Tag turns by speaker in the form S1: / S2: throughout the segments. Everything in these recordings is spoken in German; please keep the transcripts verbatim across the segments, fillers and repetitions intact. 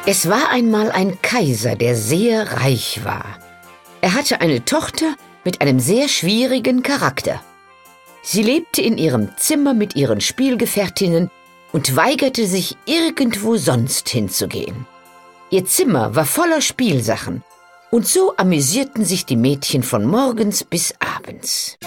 S1: Es war einmal ein Kaiser, der sehr reich war. Er hatte eine Tochter mit einem sehr schwierigen Charakter. Sie lebte in ihrem Zimmer mit ihren Spielgefährtinnen und weigerte sich, irgendwo sonst hinzugehen. Ihr Zimmer war voller Spielsachen, und so amüsierten sich die Mädchen von morgens bis abends.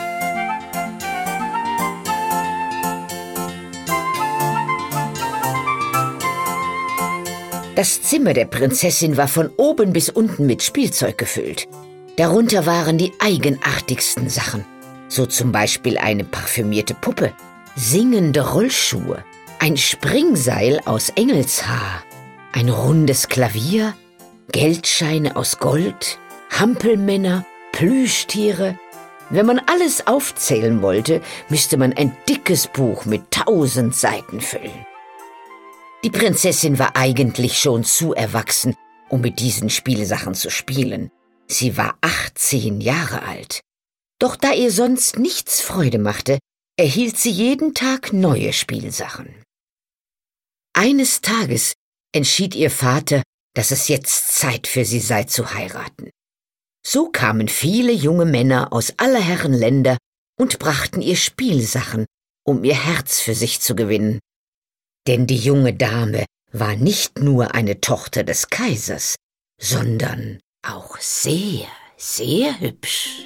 S1: Das Zimmer der Prinzessin war von oben bis unten mit Spielzeug gefüllt. Darunter waren die eigenartigsten Sachen, so zum Beispiel eine parfümierte Puppe, singende Rollschuhe, ein Springseil aus Engelshaar, ein rundes Klavier, Geldscheine aus Gold, Hampelmänner, Plüschtiere. Wenn man alles aufzählen wollte, müsste man ein dickes Buch mit tausend Seiten füllen. Die Prinzessin war eigentlich schon zu erwachsen, um mit diesen Spielsachen zu spielen. Sie war achtzehn Jahre alt. Doch da ihr sonst nichts Freude machte, erhielt sie jeden Tag neue Spielsachen. Eines Tages entschied ihr Vater, dass es jetzt Zeit für sie sei zu heiraten. So kamen viele junge Männer aus aller Herren Länder und brachten ihr Spielsachen, um ihr Herz für sich zu gewinnen. Denn die junge Dame war nicht nur eine Tochter des Kaisers, sondern auch sehr, sehr hübsch.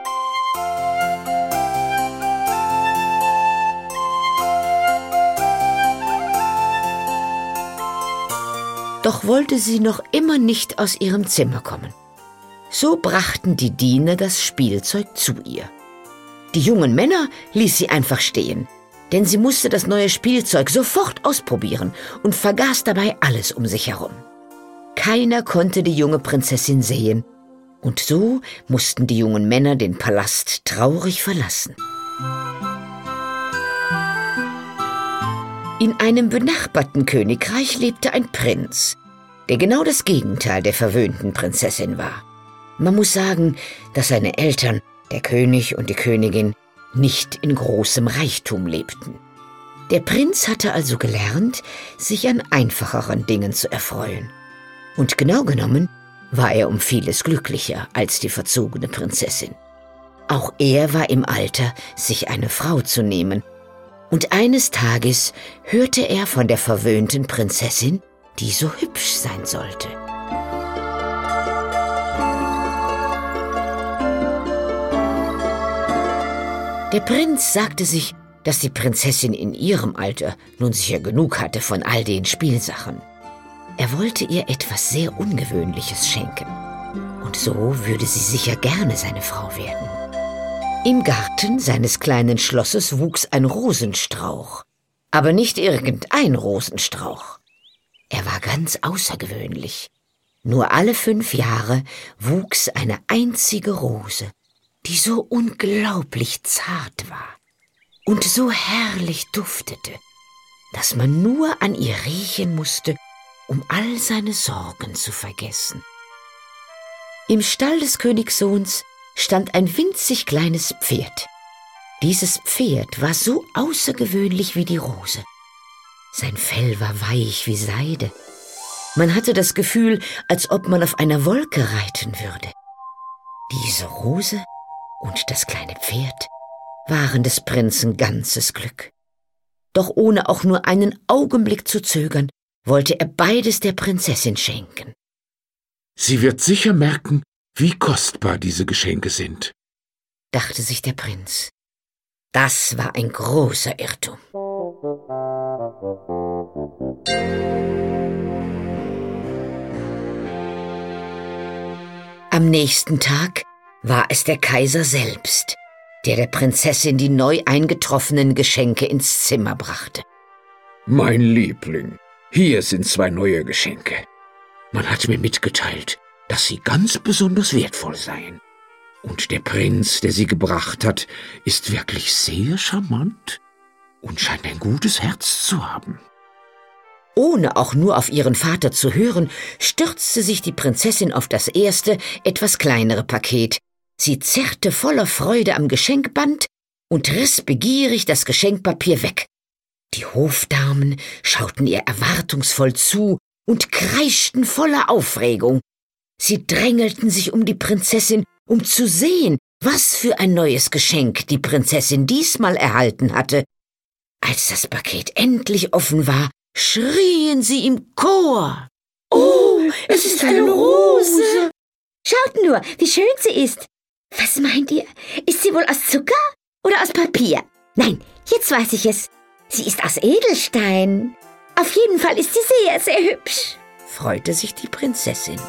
S1: Doch wollte sie noch immer nicht aus ihrem Zimmer kommen. So brachten die Diener das Spielzeug zu ihr. Die jungen Männer ließ sie einfach stehen, denn sie musste das neue Spielzeug sofort ausprobieren und vergaß dabei alles um sich herum. Keiner konnte die junge Prinzessin sehen, und so mussten die jungen Männer den Palast traurig verlassen. In einem benachbarten Königreich lebte ein Prinz, der genau das Gegenteil der verwöhnten Prinzessin war. Man muss sagen, dass seine Eltern, der König und die Königin, nicht in großem Reichtum lebten. Der Prinz hatte also gelernt, sich an einfacheren Dingen zu erfreuen. Und genau genommen war er um vieles glücklicher als die verzogene Prinzessin. Auch er war im Alter, sich eine Frau zu nehmen. Und eines Tages hörte er von der verwöhnten Prinzessin, die so hübsch sein sollte. Der Prinz sagte sich, dass die Prinzessin in ihrem Alter nun sicher genug hatte von all den Spielsachen. Er wollte ihr etwas sehr Ungewöhnliches schenken. Und so würde sie sicher gerne seine Frau werden. Im Garten seines kleinen Schlosses wuchs ein Rosenstrauch. Aber nicht irgendein Rosenstrauch. Er war ganz außergewöhnlich. Nur alle fünf Jahre wuchs eine einzige Rose, die so unglaublich zart war und so herrlich duftete, dass man nur an ihr riechen musste, um all seine Sorgen zu vergessen. Im Stall des Königssohns stand ein winzig kleines Pferd. Dieses Pferd war so außergewöhnlich wie die Rose. Sein Fell war weich wie Seide. Man hatte das Gefühl, als ob man auf einer Wolke reiten würde. Diese Rose und das kleine Pferd waren des Prinzen ganzes Glück. Doch ohne auch nur einen Augenblick zu zögern, wollte er beides der Prinzessin schenken.
S2: Sie wird sicher merken, wie kostbar diese Geschenke sind,
S1: dachte sich der Prinz. Das war ein großer Irrtum. Am nächsten Tag war es der Kaiser selbst, der der Prinzessin die neu eingetroffenen Geschenke ins Zimmer brachte.
S2: Mein Liebling, hier sind zwei neue Geschenke. Man hat mir mitgeteilt, dass sie ganz besonders wertvoll seien. Und der Prinz, der sie gebracht hat, ist wirklich sehr charmant und scheint ein gutes Herz zu haben.
S1: Ohne auch nur auf ihren Vater zu hören, stürzte sich die Prinzessin auf das erste, etwas kleinere Paket. Sie zerrte voller Freude am Geschenkband und riss begierig das Geschenkpapier weg. Die Hofdamen schauten ihr erwartungsvoll zu und kreischten voller Aufregung. Sie drängelten sich um die Prinzessin, um zu sehen, was für ein neues Geschenk die Prinzessin diesmal erhalten hatte. Als das Paket endlich offen war, schrien sie im Chor.
S3: »Oh, es ist eine Rose!
S4: Schaut nur, wie schön sie ist. Was meint ihr? Ist sie wohl aus Zucker oder aus Papier? Nein, jetzt weiß ich es. Sie ist aus Edelstein. Auf jeden Fall ist sie sehr, sehr hübsch«,
S1: freute sich die Prinzessin.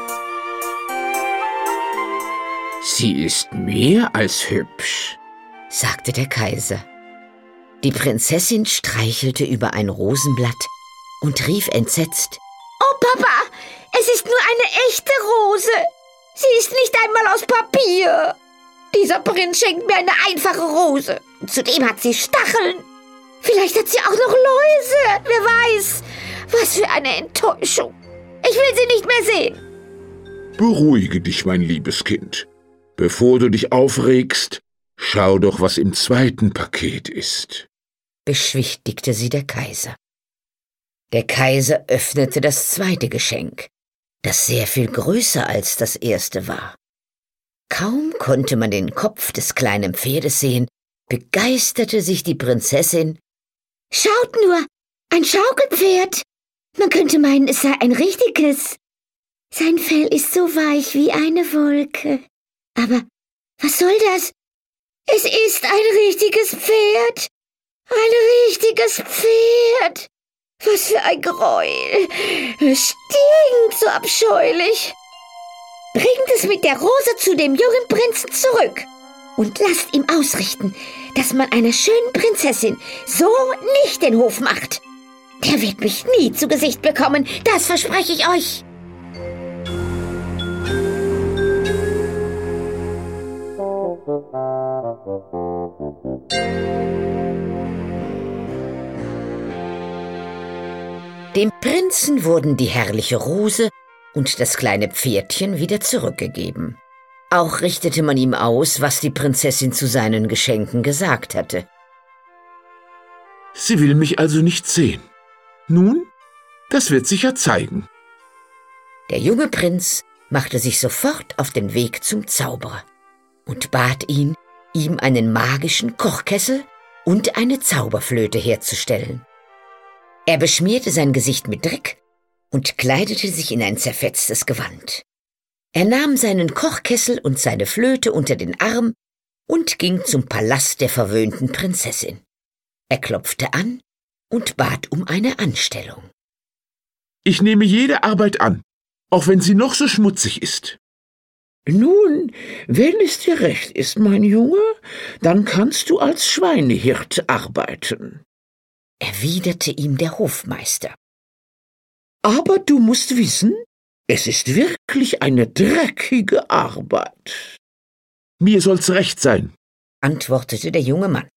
S2: »Sie ist mehr als hübsch«,
S1: sagte der Kaiser. Die Prinzessin streichelte über ein Rosenblatt und rief entsetzt:
S4: »Oh, Papa, es ist nur eine echte Rose. Sie ist nicht einmal aus Papier. Dieser Prinz schenkt mir eine einfache Rose. Zudem hat sie Stacheln. Vielleicht hat sie auch noch Läuse. Wer weiß. Was für eine Enttäuschung. Ich will sie nicht mehr sehen.«
S2: »Beruhige dich, mein liebes Kind. Bevor du dich aufregst, schau doch, was im zweiten Paket ist«,
S1: beschwichtigte sie der Kaiser. Der Kaiser öffnete das zweite Geschenk, das sehr viel größer als das erste war. Kaum konnte man den Kopf des kleinen Pferdes sehen, begeisterte sich die Prinzessin.
S4: »Schaut nur, ein Schaukelpferd. Man könnte meinen, es sei ein richtiges. Sein Fell ist so weich wie eine Wolke. Aber was soll das? Es ist ein richtiges Pferd. Ein richtiges Pferd. Was für ein Gräuel. Es stinkt so abscheulich. Bringt es mit der Rose zu dem jungen Prinzen zurück und lasst ihm ausrichten, dass man einer schönen Prinzessin so nicht den Hof macht. Der wird mich nie zu Gesicht bekommen, das verspreche ich euch.«
S1: Dem Prinzen wurden die herrliche Rose und das kleine Pferdchen wieder zurückgegeben. Auch richtete man ihm aus, was die Prinzessin zu seinen Geschenken gesagt hatte.
S2: »Sie will mich also nicht sehen. Nun, das wird sich ja zeigen.«
S1: Der junge Prinz machte sich sofort auf den Weg zum Zauberer und bat ihn, ihm einen magischen Kochkessel und eine Zauberflöte herzustellen. Er beschmierte sein Gesicht mit Dreck und kleidete sich in ein zerfetztes Gewand. Er nahm seinen Kochkessel und seine Flöte unter den Arm und ging zum Palast der verwöhnten Prinzessin. Er klopfte an und bat um eine Anstellung.
S2: »Ich nehme jede Arbeit an, auch wenn sie noch so schmutzig ist.«
S3: »Nun, wenn es dir recht ist, mein Junge, dann kannst du als Schweinehirt arbeiten«,
S1: erwiderte ihm der Hofmeister.
S3: »Aber du musst wissen, es ist wirklich eine dreckige Arbeit.«
S2: »Mir soll's recht sein«,
S1: antwortete der junge Mann.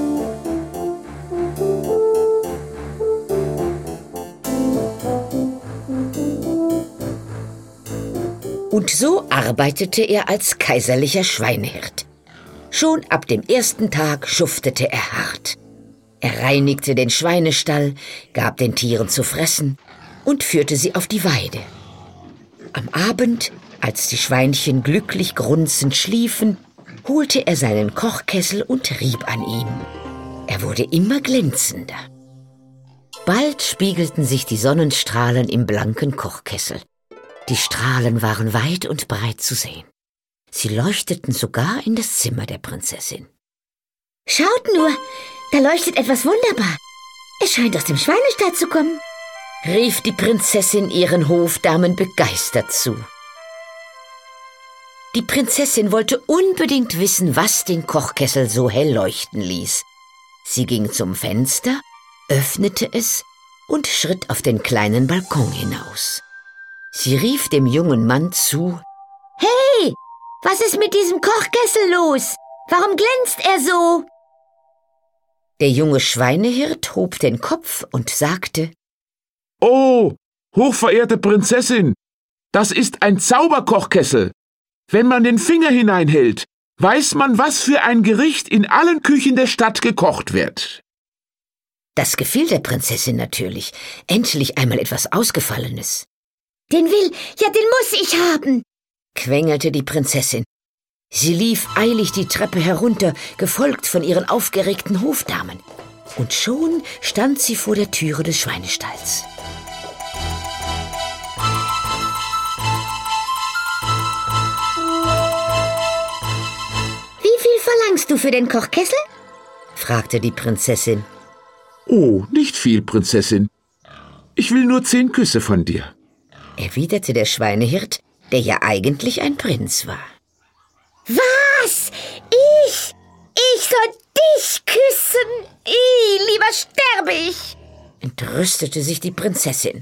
S1: Und so arbeitete er als kaiserlicher Schweinehirt. Schon ab dem ersten Tag schuftete er hart. Er reinigte den Schweinestall, gab den Tieren zu fressen und führte sie auf die Weide. Am Abend, als die Schweinchen glücklich grunzend schliefen, holte er seinen Kochkessel und rieb an ihm. Er wurde immer glänzender. Bald spiegelten sich die Sonnenstrahlen im blanken Kochkessel. Die Strahlen waren weit und breit zu sehen. Sie leuchteten sogar in das Zimmer der Prinzessin.
S4: »Schaut nur, da leuchtet etwas wunderbar. Es scheint aus dem Schweinestall zu kommen«,
S1: rief die Prinzessin ihren Hofdamen begeistert zu. Die Prinzessin wollte unbedingt wissen, was den Kochkessel so hell leuchten ließ. Sie ging zum Fenster, öffnete es und schritt auf den kleinen Balkon hinaus. Sie rief dem jungen Mann zu:
S4: »Hey, was ist mit diesem Kochkessel los? Warum glänzt er so?«
S1: Der junge Schweinehirt hob den Kopf und sagte:
S2: »Oh, hochverehrte Prinzessin, das ist ein Zauberkochkessel. Wenn man den Finger hineinhält, weiß man, was für ein Gericht in allen Küchen der Stadt gekocht wird.«
S1: Das gefiel der Prinzessin natürlich. Endlich einmal etwas Ausgefallenes.
S4: Den will, ja, den muss ich haben,
S1: quengelte die Prinzessin. Sie lief eilig die Treppe herunter, gefolgt von ihren aufgeregten Hofdamen. Und schon stand sie vor der Türe des Schweinestalls.
S4: Wie viel verlangst du für den Kochkessel?
S1: Fragte die Prinzessin.
S2: Oh, nicht viel, Prinzessin. Ich will nur zehn Küsse von dir,
S1: erwiderte der Schweinehirt, der ja eigentlich ein Prinz war.
S4: Was? Ich? Ich soll dich küssen? Ih, lieber sterbe ich!
S1: Entrüstete sich die Prinzessin.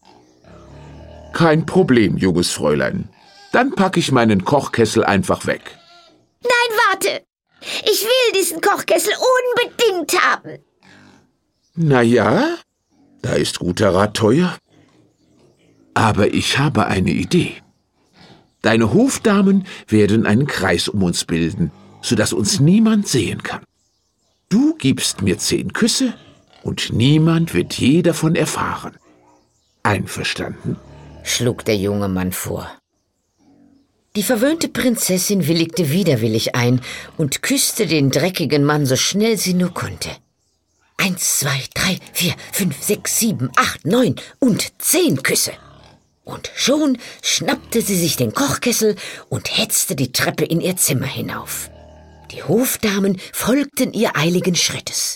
S2: Kein Problem, junges Fräulein. Dann packe ich meinen Kochkessel einfach weg.
S4: Nein, warte! Ich will diesen Kochkessel unbedingt haben.
S2: Na ja, da ist guter Rat teuer. Aber ich habe eine Idee. Deine Hofdamen werden einen Kreis um uns bilden, sodass uns niemand sehen kann. Du gibst mir zehn Küsse und niemand wird je davon erfahren. Einverstanden?
S1: Schlug der junge Mann vor. Die verwöhnte Prinzessin willigte widerwillig ein und küsste den dreckigen Mann so schnell sie nur konnte. Eins, zwei, drei, vier, fünf, sechs, sieben, acht, neun und zehn Küsse. Und schon schnappte sie sich den Kochkessel und hetzte die Treppe in ihr Zimmer hinauf. Die Hofdamen folgten ihr eiligen Schrittes.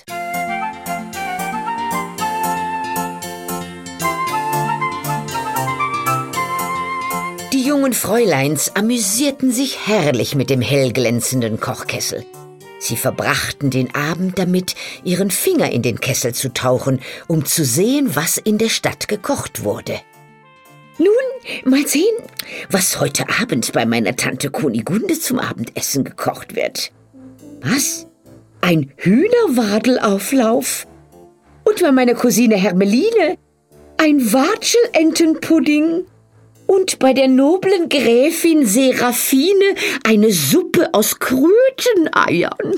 S1: Die jungen Fräuleins amüsierten sich herrlich mit dem hellglänzenden Kochkessel. Sie verbrachten den Abend damit, ihren Finger in den Kessel zu tauchen, um zu sehen, was in der Stadt gekocht wurde. Nun, mal sehen, was heute Abend bei meiner Tante Kunigunde zum Abendessen gekocht wird. Was? Ein Hühnerwadelauflauf? Und bei meiner Cousine Hermeline ein Watschelentenpudding? Und bei der noblen Gräfin Seraphine eine Suppe aus Kröteneiern.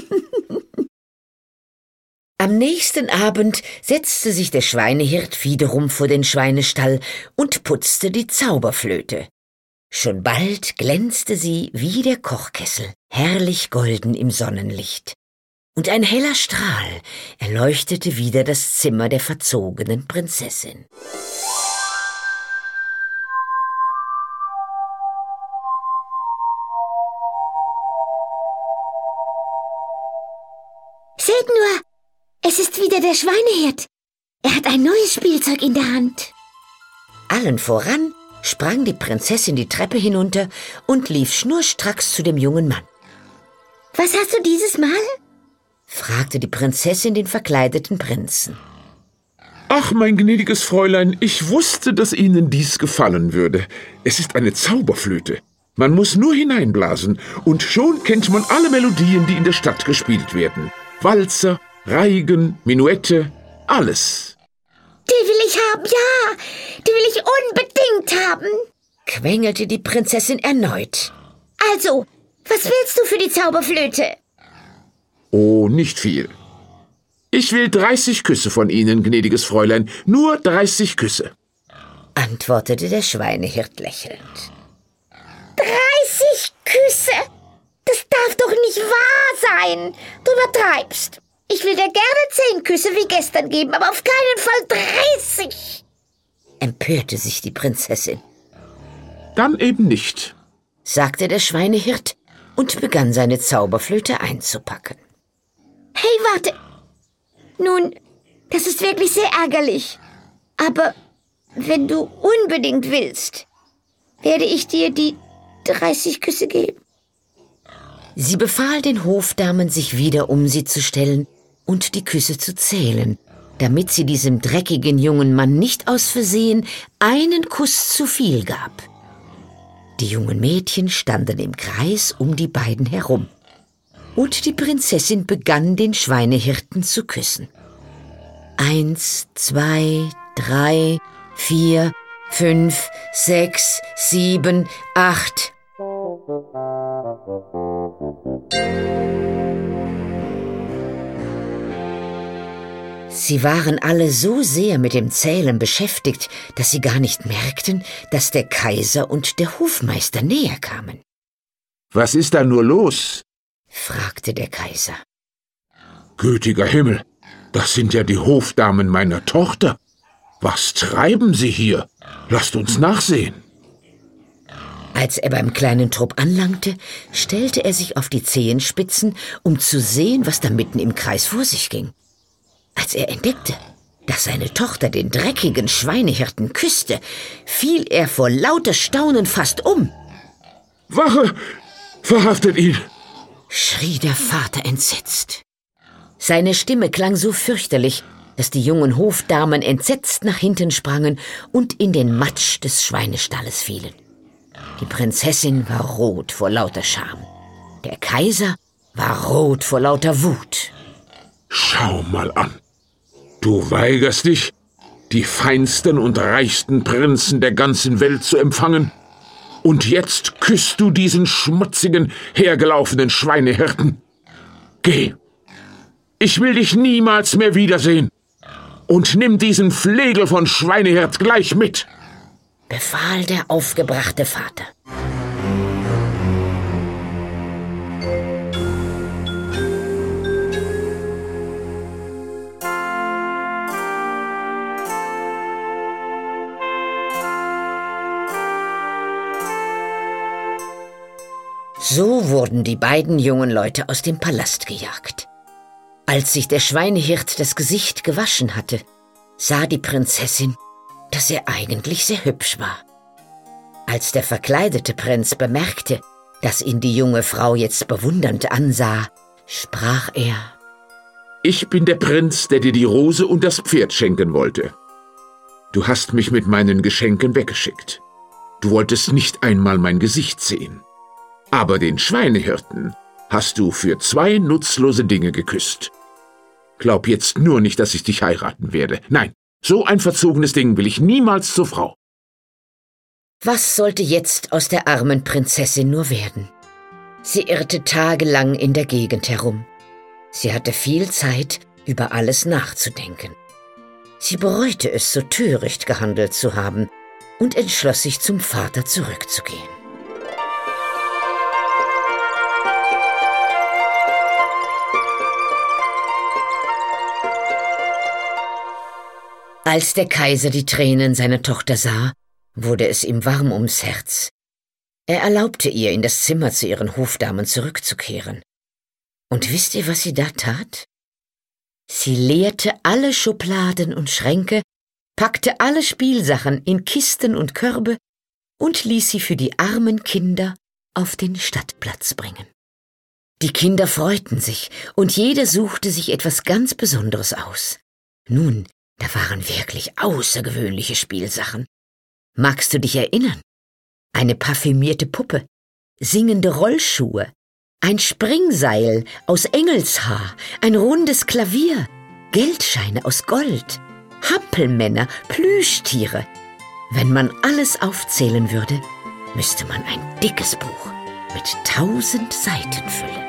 S1: Am nächsten Abend setzte sich der Schweinehirt wiederum vor den Schweinestall und putzte die Zauberflöte. Schon bald glänzte sie wie der Kochkessel, herrlich golden im Sonnenlicht. Und ein heller Strahl erleuchtete wieder das Zimmer der verzogenen Prinzessin.
S4: Seht nur, es ist wieder der Schweinehirt. Er hat ein neues Spielzeug in der Hand.
S1: Allen voran sprang die Prinzessin die Treppe hinunter und lief schnurstracks zu dem jungen Mann.
S4: Was hast du dieses Mal?
S1: Fragte die Prinzessin den verkleideten Prinzen.
S2: Ach, mein gnädiges Fräulein, ich wusste, dass Ihnen dies gefallen würde. Es ist eine Zauberflöte. Man muss nur hineinblasen und schon kennt man alle Melodien, die in der Stadt gespielt werden. Walzer, Reigen, Menuette, alles.
S4: Die will ich haben, ja, die will ich unbedingt haben,
S1: quengelte die Prinzessin erneut.
S4: Also, was willst du für die Zauberflöte?
S2: Oh, nicht viel. Ich will dreißig Küsse von Ihnen, gnädiges Fräulein, nur dreißig Küsse,
S1: antwortete der Schweinehirt lächelnd.
S4: dreißig Küsse? Das darf doch nicht wahr sein. Du übertreibst. Ich will dir gerne zehn Küsse wie gestern geben, aber auf keinen Fall dreißig.
S1: Empörte sich die Prinzessin.
S2: Dann eben nicht,
S1: sagte der Schweinehirt und begann seine Zauberflöte einzupacken.
S4: Hey, warte. Nun, das ist wirklich sehr ärgerlich. Aber wenn du unbedingt willst, werde ich dir die dreißig Küsse geben.
S1: Sie befahl den Hofdamen, sich wieder um sie zu stellen und die Küsse zu zählen, damit sie diesem dreckigen jungen Mann nicht aus Versehen einen Kuss zu viel gab. Die jungen Mädchen standen im Kreis um die beiden herum, und die Prinzessin begann, den Schweinehirten zu küssen. Eins, zwei, drei, vier, fünf, sechs, sieben, acht. Sie waren alle so sehr mit dem Zählen beschäftigt, dass sie gar nicht merkten, dass der Kaiser und der Hofmeister näher kamen.
S2: »Was ist da nur los?«
S1: fragte der Kaiser.
S2: »Gütiger Himmel, das sind ja die Hofdamen meiner Tochter. Was treiben sie hier? Lasst uns nachsehen.«
S1: Als er beim kleinen Trupp anlangte, stellte er sich auf die Zehenspitzen, um zu sehen, was da mitten im Kreis vor sich ging. Als er entdeckte, dass seine Tochter den dreckigen Schweinehirten küsste, fiel er vor lauter Staunen fast um.
S2: »Wache! Verhaftet ihn!«
S1: schrie der Vater entsetzt. Seine Stimme klang so fürchterlich, dass die jungen Hofdamen entsetzt nach hinten sprangen und in den Matsch des Schweinestalles fielen. Die Prinzessin war rot vor lauter Scham. Der Kaiser war rot vor lauter Wut.
S2: »Schau mal an! Du weigerst dich, die feinsten und reichsten Prinzen der ganzen Welt zu empfangen, und jetzt küsst du diesen schmutzigen, hergelaufenen Schweinehirten. Geh! Ich will dich niemals mehr wiedersehen. Und nimm diesen Flegel von Schweinehirt gleich mit«,
S1: befahl der aufgebrachte Vater. So wurden die beiden jungen Leute aus dem Palast gejagt. Als sich der Schweinehirt das Gesicht gewaschen hatte, sah die Prinzessin, dass er eigentlich sehr hübsch war. Als der verkleidete Prinz bemerkte, dass ihn die junge Frau jetzt bewundernd ansah, sprach er:
S2: »Ich bin der Prinz, der dir die Rose und das Pferd schenken wollte. Du hast mich mit meinen Geschenken weggeschickt. Du wolltest nicht einmal mein Gesicht sehen. Aber den Schweinehirten hast du für zwei nutzlose Dinge geküsst. Glaub jetzt nur nicht, dass ich dich heiraten werde. Nein, so ein verzogenes Ding will ich niemals zur Frau.«
S1: Was sollte jetzt aus der armen Prinzessin nur werden? Sie irrte tagelang in der Gegend herum. Sie hatte viel Zeit, über alles nachzudenken. Sie bereute es, so töricht gehandelt zu haben, und entschloss sich, zum Vater zurückzugehen. Als der Kaiser die Tränen seiner Tochter sah, wurde es ihm warm ums Herz. Er erlaubte ihr, in das Zimmer zu ihren Hofdamen zurückzukehren. Und wisst ihr, was sie da tat? Sie leerte alle Schubladen und Schränke, packte alle Spielsachen in Kisten und Körbe und ließ sie für die armen Kinder auf den Stadtplatz bringen. Die Kinder freuten sich, und jeder suchte sich etwas ganz Besonderes aus. Nun, da waren wirklich außergewöhnliche Spielsachen. Magst du dich erinnern? Eine parfümierte Puppe, singende Rollschuhe, ein Springseil aus Engelshaar, ein rundes Klavier, Geldscheine aus Gold, Hampelmänner, Plüschtiere. Wenn man alles aufzählen würde, müsste man ein dickes Buch mit tausend Seiten füllen.